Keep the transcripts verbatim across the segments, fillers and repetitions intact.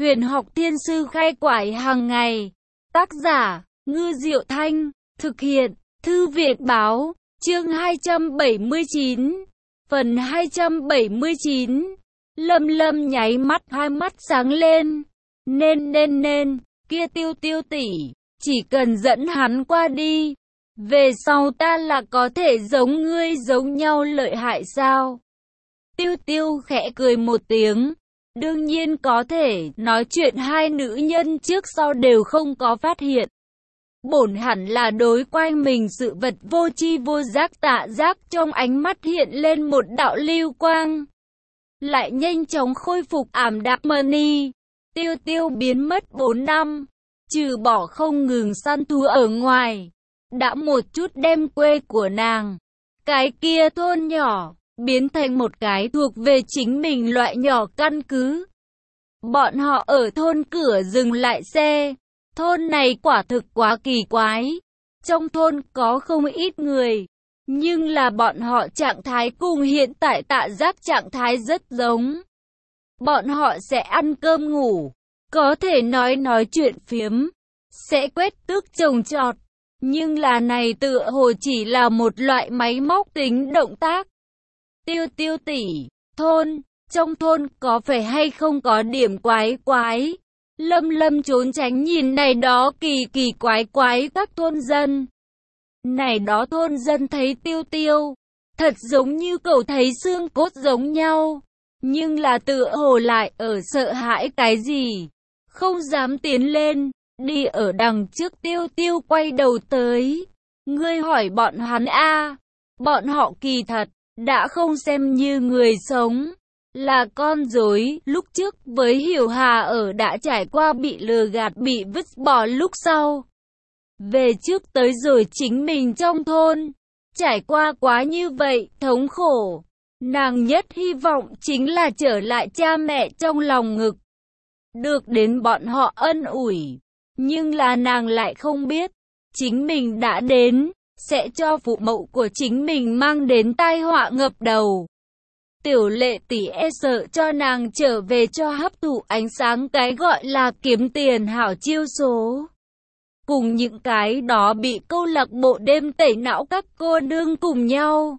Huyền học thiên sư khai quải hàng ngày. Tác giả, Ngư Diệu Thanh. Thực hiện, Thư viện Báo. Chương hai trăm bảy mươi chín. Phần hai trăm bảy mươi chín. Lâm Lâm nháy mắt, hai mắt sáng lên. Nên nên nên, kia Tiêu Tiêu tỷ, chỉ cần dẫn hắn qua đi, về sau ta là có thể giống ngươi giống nhau lợi hại sao? Tiêu Tiêu khẽ cười một tiếng. Đương nhiên có thể, nói chuyện hai nữ nhân trước sau đều không có phát hiện. Bổn hẳn là đối quanh mình sự vật vô tri vô giác. Tạ Giác trong ánh mắt hiện lên một đạo lưu quang, lại nhanh chóng khôi phục ảm đạm mờ ni. Tiêu Tiêu biến mất bốn năm, trừ bỏ không ngừng săn thú ở ngoài, đã một chút đem quê của nàng, cái kia thôn nhỏ, biến thành một cái thuộc về chính mình loại nhỏ căn cứ. Bọn họ ở thôn cửa dừng lại xe. Thôn này quả thực quá kỳ quái. Trong thôn có không ít người, nhưng là bọn họ trạng thái cùng hiện tại Tạ Giác trạng thái rất giống. Bọn họ sẽ ăn cơm ngủ, có thể nói nói chuyện phiếm, sẽ quét tước trồng trọt, nhưng là này tựa hồ chỉ là một loại máy móc tính động tác. Tiêu Tiêu tỷ, thôn, trong thôn có phải hay không có điểm quái quái? Lâm Lâm trốn tránh nhìn này đó kỳ kỳ quái quái các thôn dân. Này đó thôn dân thấy Tiêu Tiêu, thật giống như cậu thấy xương cốt giống nhau, nhưng là tựa hồ lại ở sợ hãi cái gì, không dám tiến lên, đi ở đằng trước. Tiêu Tiêu quay đầu tới, ngươi hỏi bọn hắn a, bọn họ kỳ thật đã không xem như người sống, là con rối. Lúc trước với Hiểu Hà ở đã trải qua bị lừa gạt, bị vứt bỏ lúc sau, về trước tới rồi chính mình trong thôn, trải qua quá như vậy, thống khổ. Nàng nhất hy vọng chính là trở lại cha mẹ trong lòng ngực, được đến bọn họ ân ủi. Nhưng là nàng lại không biết, chính mình đã đến, sẽ cho phụ mẫu của chính mình mang đến tai họa ngập đầu. Tiểu Lệ tỷ e sợ cho nàng trở về cho hấp thụ ánh sáng cái gọi là kiếm tiền hảo chiêu số. Cùng những cái đó bị câu lạc bộ đêm tẩy não các cô nương cùng nhau.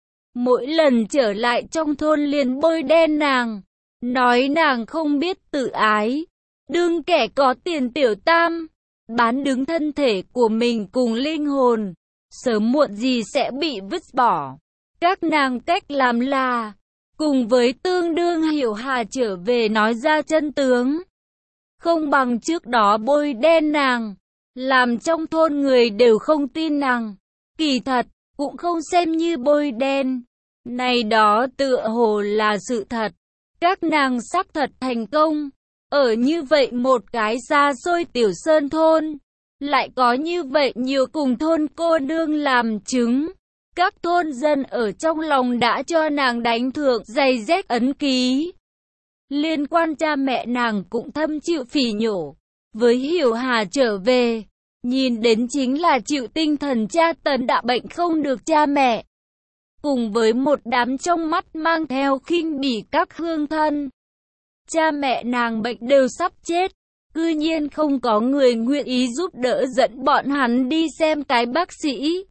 Mỗi lần trở lại trong thôn liền bôi đen nàng, nói nàng không biết tự ái, đương kẻ có tiền tiểu tam, bán đứng thân thể của mình cùng linh hồn, sớm muộn gì sẽ bị vứt bỏ. Các nàng cách làm là cùng với tương đương Hiểu Hà trở về nói ra chân tướng, không bằng trước đó bôi đen nàng, làm trong thôn người đều không tin nàng. Kỳ thật, cũng không xem như bôi đen, này đó tựa hồ là sự thật. Các nàng xác thật thành công, ở như vậy một cái xa xôi tiểu sơn thôn, lại có như vậy nhiều cùng thôn cô nương làm chứng. Các thôn dân ở trong lòng đã cho nàng đánh thượng giày rách ấn ký. Liên quan cha mẹ nàng cũng thâm chịu phỉ nhổ. Với Hiểu Hà trở về, nhìn đến chính là chịu tinh thần tra tấn đã bệnh không được cha mẹ. Cùng với một đám trong mắt mang theo khinh bỉ các hương thân. Cha mẹ nàng bệnh đều sắp chết, cư nhiên không có người nguyện ý giúp đỡ dẫn bọn hắn đi xem cái bác sĩ.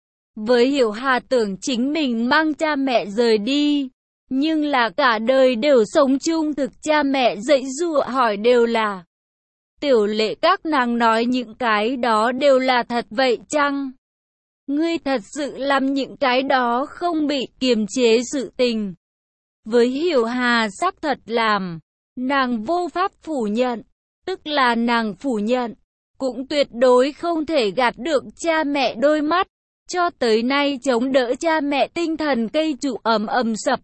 Với Hiểu Hà tưởng chính mình mang cha mẹ rời đi, nhưng là cả đời đều sống chung thực. Cha mẹ dạy dụa hỏi đều là Tiểu Lệ, các nàng nói những cái đó đều là thật vậy chăng? Ngươi thật sự làm những cái đó không bị kiềm chế sự tình. Với Hiểu Hà xác thật làm, nàng vô pháp phủ nhận, tức là nàng phủ nhận, cũng tuyệt đối không thể gạt được cha mẹ đôi mắt. Cho tới nay chống đỡ cha mẹ tinh thần cây trụ ầm ầm sập.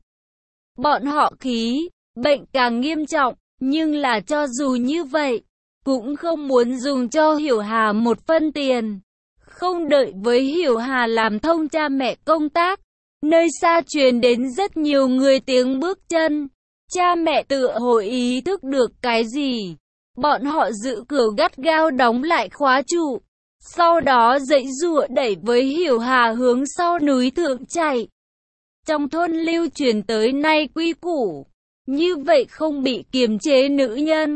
Bọn họ khí, bệnh càng nghiêm trọng, nhưng là cho dù như vậy, cũng không muốn dùng cho Hiểu Hà một phân tiền. Không đợi với Hiểu Hà làm thông cha mẹ công tác, nơi xa truyền đến rất nhiều người tiếng bước chân. Cha mẹ tựa hồ ý thức được cái gì, bọn họ giữ cửa gắt gao đóng lại khóa trụ. Sau đó dãy giụa đẩy với Hiểu Hà hướng sau núi thượng chạy. Trong thôn lưu truyền tới nay quy củ, như vậy không bị kiềm chế nữ nhân,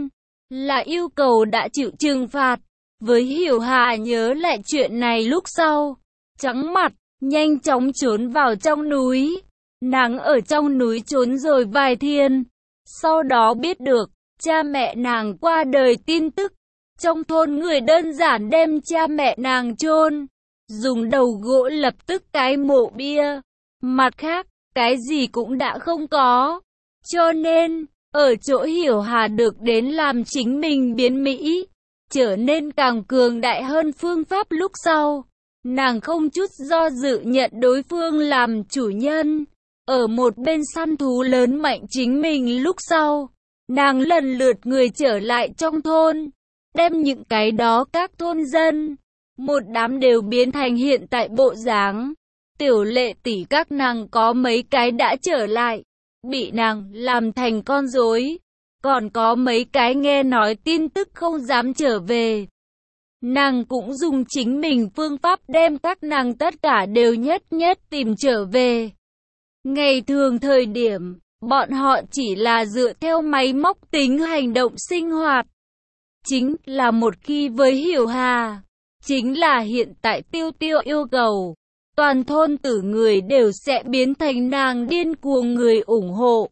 là yêu cầu đã chịu trừng phạt. Với Hiểu Hà nhớ lại chuyện này lúc sau, trắng mặt, nhanh chóng trốn vào trong núi. Nàng ở trong núi trốn rồi vài thiên, sau đó biết được cha mẹ nàng qua đời tin tức. Trong thôn người đơn giản đem cha mẹ nàng chôn, dùng đầu gỗ lập tức cái mộ bia. Mặt khác, cái gì cũng đã không có. Cho nên, ở chỗ Hiểu Hà được đến làm chính mình biến Mỹ, trở nên càng cường đại hơn phương pháp lúc sau. Nàng không chút do dự nhận đối phương làm chủ nhân. Ở một bên săn thú lớn mạnh chính mình lúc sau, nàng lần lượt người trở lại trong thôn, đem những cái đó các thôn dân, một đám đều biến thành hiện tại bộ dáng. Tiểu Lệ tỷ các nàng có mấy cái đã trở lại, bị nàng làm thành con rối, còn có mấy cái nghe nói tin tức không dám trở về. Nàng cũng dùng chính mình phương pháp đem các nàng tất cả đều nhất nhất tìm trở về. Ngày thường thời điểm, bọn họ chỉ là dựa theo máy móc tính hành động sinh hoạt. Chính là một khi với Hiểu Hà, chính là hiện tại Tiêu Tiêu yêu cầu, toàn thôn tử người đều sẽ biến thành nàng điên cuồng người ủng hộ.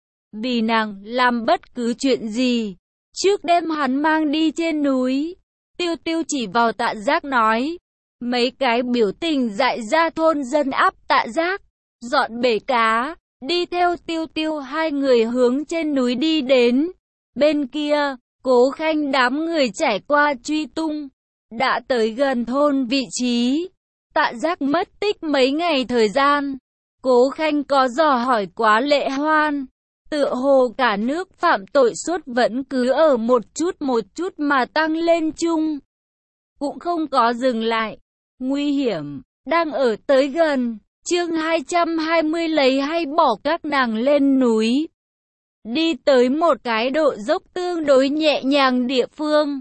Vì nàng làm bất cứ chuyện gì, trước đem hắn mang đi trên núi, Tiêu Tiêu chỉ vào Tạ Giác nói. Mấy cái biểu tình dại ra thôn dân áp Tạ Giác, dọn bể cá, đi theo Tiêu Tiêu hai người hướng trên núi đi đến. Bên kia, Cố Khanh đám người trải qua truy tung, đã tới gần thôn vị trí. Tạ Giác mất tích mấy ngày thời gian. Cố Khanh có dò hỏi quá Lệ Hoan, tựa hồ cả nước phạm tội suất vẫn cứ ở một chút một chút mà tăng lên chung, cũng không có dừng lại. Nguy hiểm đang ở tới gần. Chương hai trăm hai mươi lấy hay bỏ các nàng lên núi, đi tới một cái độ dốc tương đối nhẹ nhàng địa phương.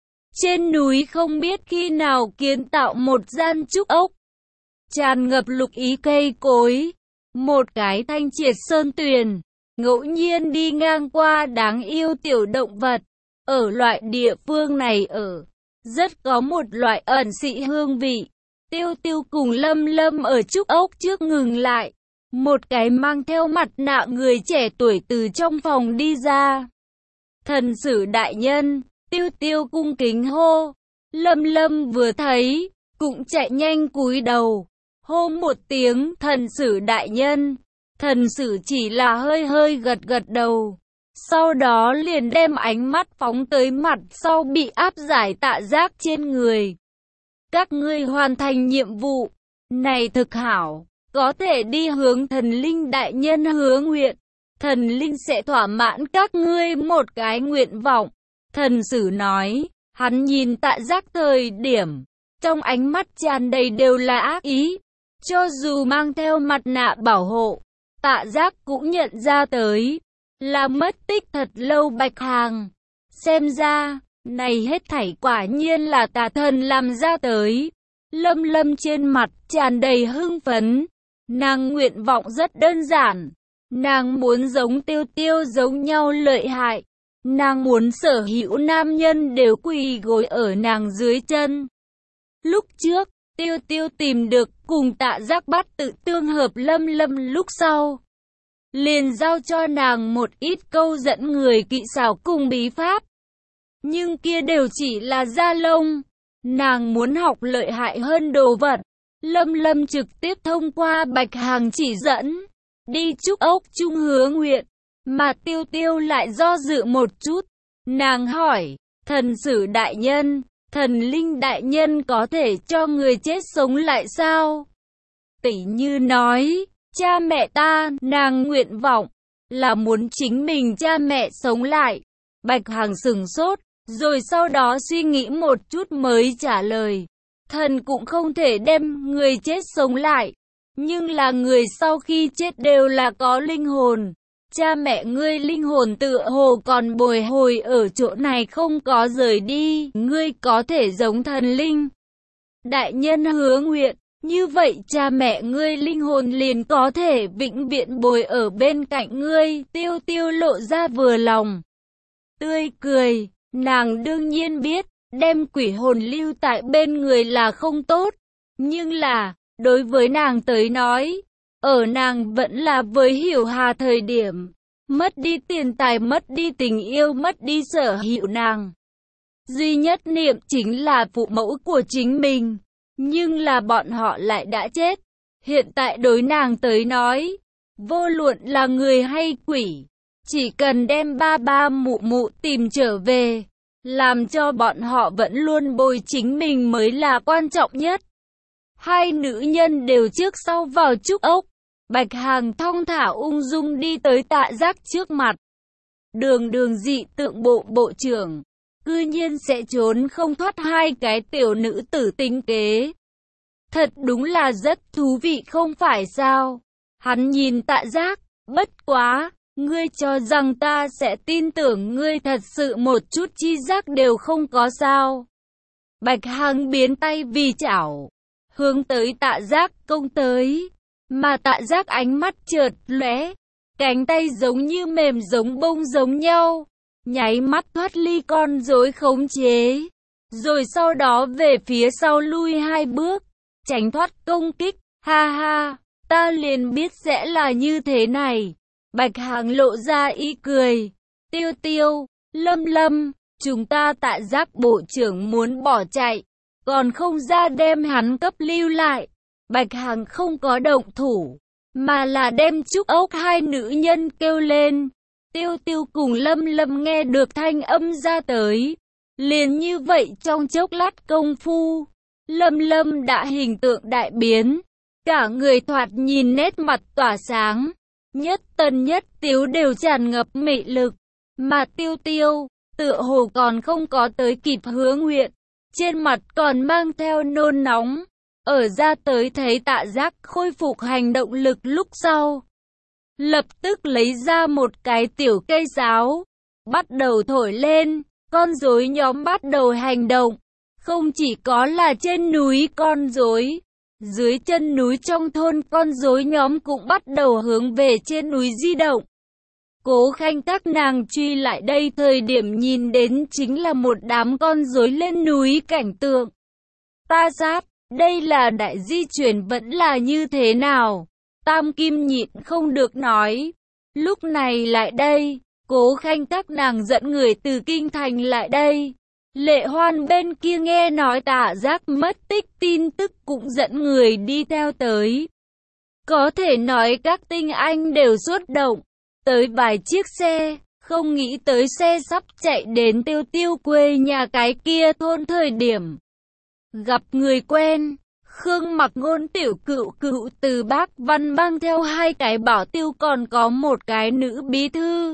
Trên núi không biết khi nào kiến tạo một gian trúc ốc, tràn ngập lục ý cây cối, một cái thanh triệt sơn tuyền. Ngẫu nhiên đi ngang qua đáng yêu tiểu động vật. Ở loại địa phương này ở, rất có một loại ẩn dị hương vị. Tiêu Tiêu cùng Lâm Lâm ở trúc ốc trước ngừng lại. Một cái mang theo mặt nạ người trẻ tuổi từ trong phòng đi ra. Thần sử đại nhân, Tiêu Tiêu cung kính hô. Lâm Lâm vừa thấy, cũng chạy nhanh cúi đầu, hô một tiếng thần sử đại nhân. Thần sử chỉ là hơi hơi gật gật đầu, sau đó liền đem ánh mắt phóng tới mặt sau bị áp giải Tạ Giác trên người. Các ngươi hoàn thành nhiệm vụ này thực hảo, có thể đi hướng thần linh đại nhân hứa nguyện. Thần linh sẽ thỏa mãn các ngươi một cái nguyện vọng. Thần sử nói, hắn nhìn Tạ Giác thời điểm, trong ánh mắt tràn đầy đều là ác ý. Cho dù mang theo mặt nạ bảo hộ, Tạ Giác cũng nhận ra tới, là mất tích thật lâu Bạch Hằng. Xem ra, này hết thảy quả nhiên là tà thần làm ra tới. Lâm Lâm trên mặt tràn đầy hưng phấn. Nàng nguyện vọng rất đơn giản. Nàng muốn giống Tiêu Tiêu giống nhau lợi hại. Nàng muốn sở hữu nam nhân đều quỳ gối ở nàng dưới chân. Lúc trước, Tiêu Tiêu tìm được cùng Tạ Giác bắt tự tương hợp Lâm Lâm lúc sau, liền giao cho nàng một ít câu dẫn người kỹ xảo cùng bí pháp. Nhưng kia đều chỉ là da lông. Nàng muốn học lợi hại hơn đồ vật. Lâm Lâm trực tiếp thông qua Bạch Hằng chỉ dẫn, đi trúc ốc chung hứa nguyện. Mà Tiêu Tiêu lại do dự một chút. Nàng hỏi, thần sử đại nhân, thần linh đại nhân có thể cho người chết sống lại sao? Tỷ như nói, cha mẹ ta, nàng nguyện vọng là muốn chính mình cha mẹ sống lại. Bạch Hằng sửng sốt, rồi sau đó suy nghĩ một chút mới trả lời. Thần cũng không thể đem người chết sống lại, nhưng là người sau khi chết đều là có linh hồn. Cha mẹ ngươi linh hồn tựa hồ còn bồi hồi ở chỗ này không có rời đi, ngươi có thể giống thần linh đại nhân hứa nguyện, như vậy cha mẹ ngươi linh hồn liền có thể vĩnh viễn bồi ở bên cạnh ngươi. Tiêu Tiêu lộ ra vừa lòng tươi cười, Nàng đương nhiên biết, đem quỷ hồn lưu tại bên người là không tốt, nhưng là, đối với nàng tới nói, ở nàng vẫn là với Hiểu Hà thời điểm, mất đi tiền tài, mất đi tình yêu, mất đi sở hữu nàng. Duy nhất niệm chính là phụ mẫu của chính mình, nhưng là bọn họ lại đã chết. Hiện tại đối nàng tới nói, vô luận là người hay quỷ, chỉ cần đem ba ba mụ mụ tìm trở về, làm cho bọn họ vẫn luôn bồi chính mình mới là quan trọng nhất. Hai nữ nhân đều trước sau vào trúc ốc, Bạch Hằng thong thả ung dung đi tới Tạ Giác trước mặt. Đường đường dị tượng bộ bộ trưởng, cư nhiên sẽ trốn không thoát hai cái tiểu nữ tử tính kế. Thật đúng là rất thú vị không phải sao? Hắn nhìn Tạ Giác, bất quá, ngươi cho rằng ta sẽ tin tưởng ngươi thật sự một chút chi giác đều không có sao? Bạch Hằng biến tay vì chảo, hướng tới Tạ Giác công tới, mà Tạ Giác ánh mắt chợt lóe, cánh tay giống như mềm giống bông giống nhau, nháy mắt thoát ly con rối khống chế, rồi sau đó về phía sau lui hai bước, tránh thoát công kích. Ha ha, ta liền biết sẽ là như thế này. Bạch Hằng lộ ra ý cười. Tiêu Tiêu, Lâm Lâm, chúng ta Tạ Giác bộ trưởng muốn bỏ chạy, còn không ra đem hắn cấp lưu lại. Bạch Hằng không có động thủ, mà là đem trúc ốc hai nữ nhân kêu lên. Tiêu Tiêu cùng Lâm Lâm nghe được thanh âm ra tới, liền như vậy trong chốc lát công phu, Lâm Lâm đã hình tượng đại biến, cả người thoạt nhìn nét mặt tỏa sáng, nhất tần nhất tiếu đều tràn ngập mị lực, mà Tiêu Tiêu, tựa hồ còn không có tới kịp hứa nguyện, trên mặt còn mang theo nôn nóng, ở ra tới thấy Tạ Giác khôi phục hành động lực lúc sau. Lập tức lấy ra một cái tiểu cây sáo, bắt đầu thổi lên, con rối nhóm bắt đầu hành động. Không chỉ có là trên núi con rối, dưới chân núi trong thôn con rối nhóm cũng bắt đầu hướng về trên núi di động. Cố Khanh các nàng truy lại đây thời điểm nhìn đến chính là một đám con rối lên núi cảnh tượng. Ta sát, đây là đại di chuyển vẫn là như thế nào? Tam Kim nhịn không được nói. Lúc này lại đây, Cố Khanh các nàng dẫn người từ kinh thành lại đây. Lệ Hoan bên kia nghe nói Tạ Giác mất tích tin tức cũng dẫn người đi theo tới. Có thể nói các tinh anh đều xuất động, tới vài chiếc xe, không nghĩ tới xe sắp chạy đến Tiêu Tiêu quê nhà cái kia thôn thời điểm. Gặp người quen, Khương Mặc Ngôn tiểu cựu cựu từ Bác Văn mang theo hai cái bảo tiêu còn có một cái nữ bí thư.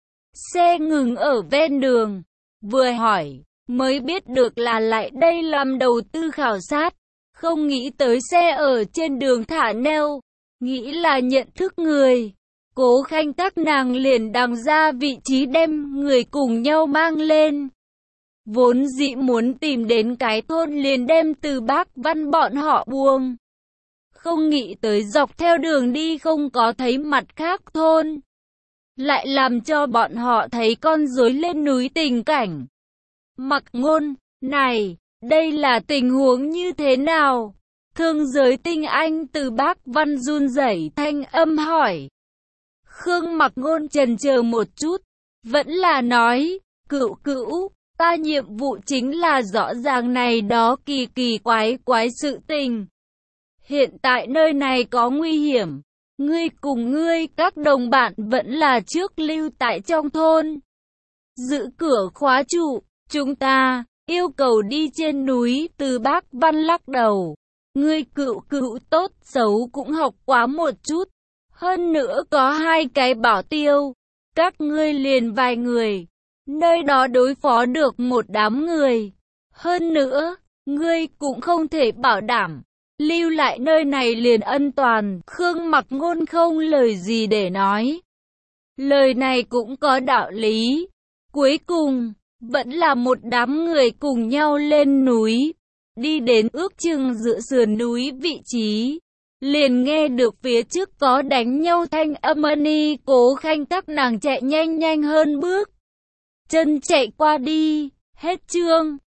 Xe ngừng ở ven đường, vừa hỏi, mới biết được là lại đây làm đầu tư khảo sát, không nghĩ tới xe ở trên đường thả neo, nghĩ là nhận thức người. Cố Khanh các nàng liền đằng ra vị trí đem người cùng nhau mang lên. Vốn dĩ muốn tìm đến cái thôn liền đem từ Bác Văn bọn họ buông. Không nghĩ tới dọc theo đường đi không có thấy mặt khác thôn. Lại làm cho bọn họ thấy con rối lên núi tình cảnh. Mặc Ngôn, này, đây là tình huống như thế nào? Thương giới tinh anh từ Bác Văn run rẩy thanh âm hỏi. Khương Mặc Ngôn chần chờ một chút, vẫn là nói, cựu cữu, ta nhiệm vụ chính là rõ ràng này đó kỳ kỳ quái quái sự tình. Hiện tại nơi này có nguy hiểm, ngươi cùng ngươi các đồng bạn vẫn là trước lưu tại trong thôn. Giữ cửa khóa trụ, chúng ta yêu cầu đi trên núi. Từ Bác Văn lắc đầu, ngươi cựu cựu tốt xấu cũng học quá một chút. Hơn nữa có hai cái bảo tiêu, các ngươi liền vài người, nơi đó đối phó được một đám người. Hơn nữa, ngươi cũng không thể bảo đảm, lưu lại nơi này liền an toàn. Khương Mặc Ngôn không lời gì để nói. Lời này cũng có đạo lý. Cuối cùng, vẫn là một đám người cùng nhau lên núi, đi đến ước chừng giữa sườn núi vị trí. Liền nghe được phía trước có đánh nhau thanh âm. Ni Cố Khanh các nàng chạy nhanh nhanh hơn bước, chân chạy qua đi. Hết chương.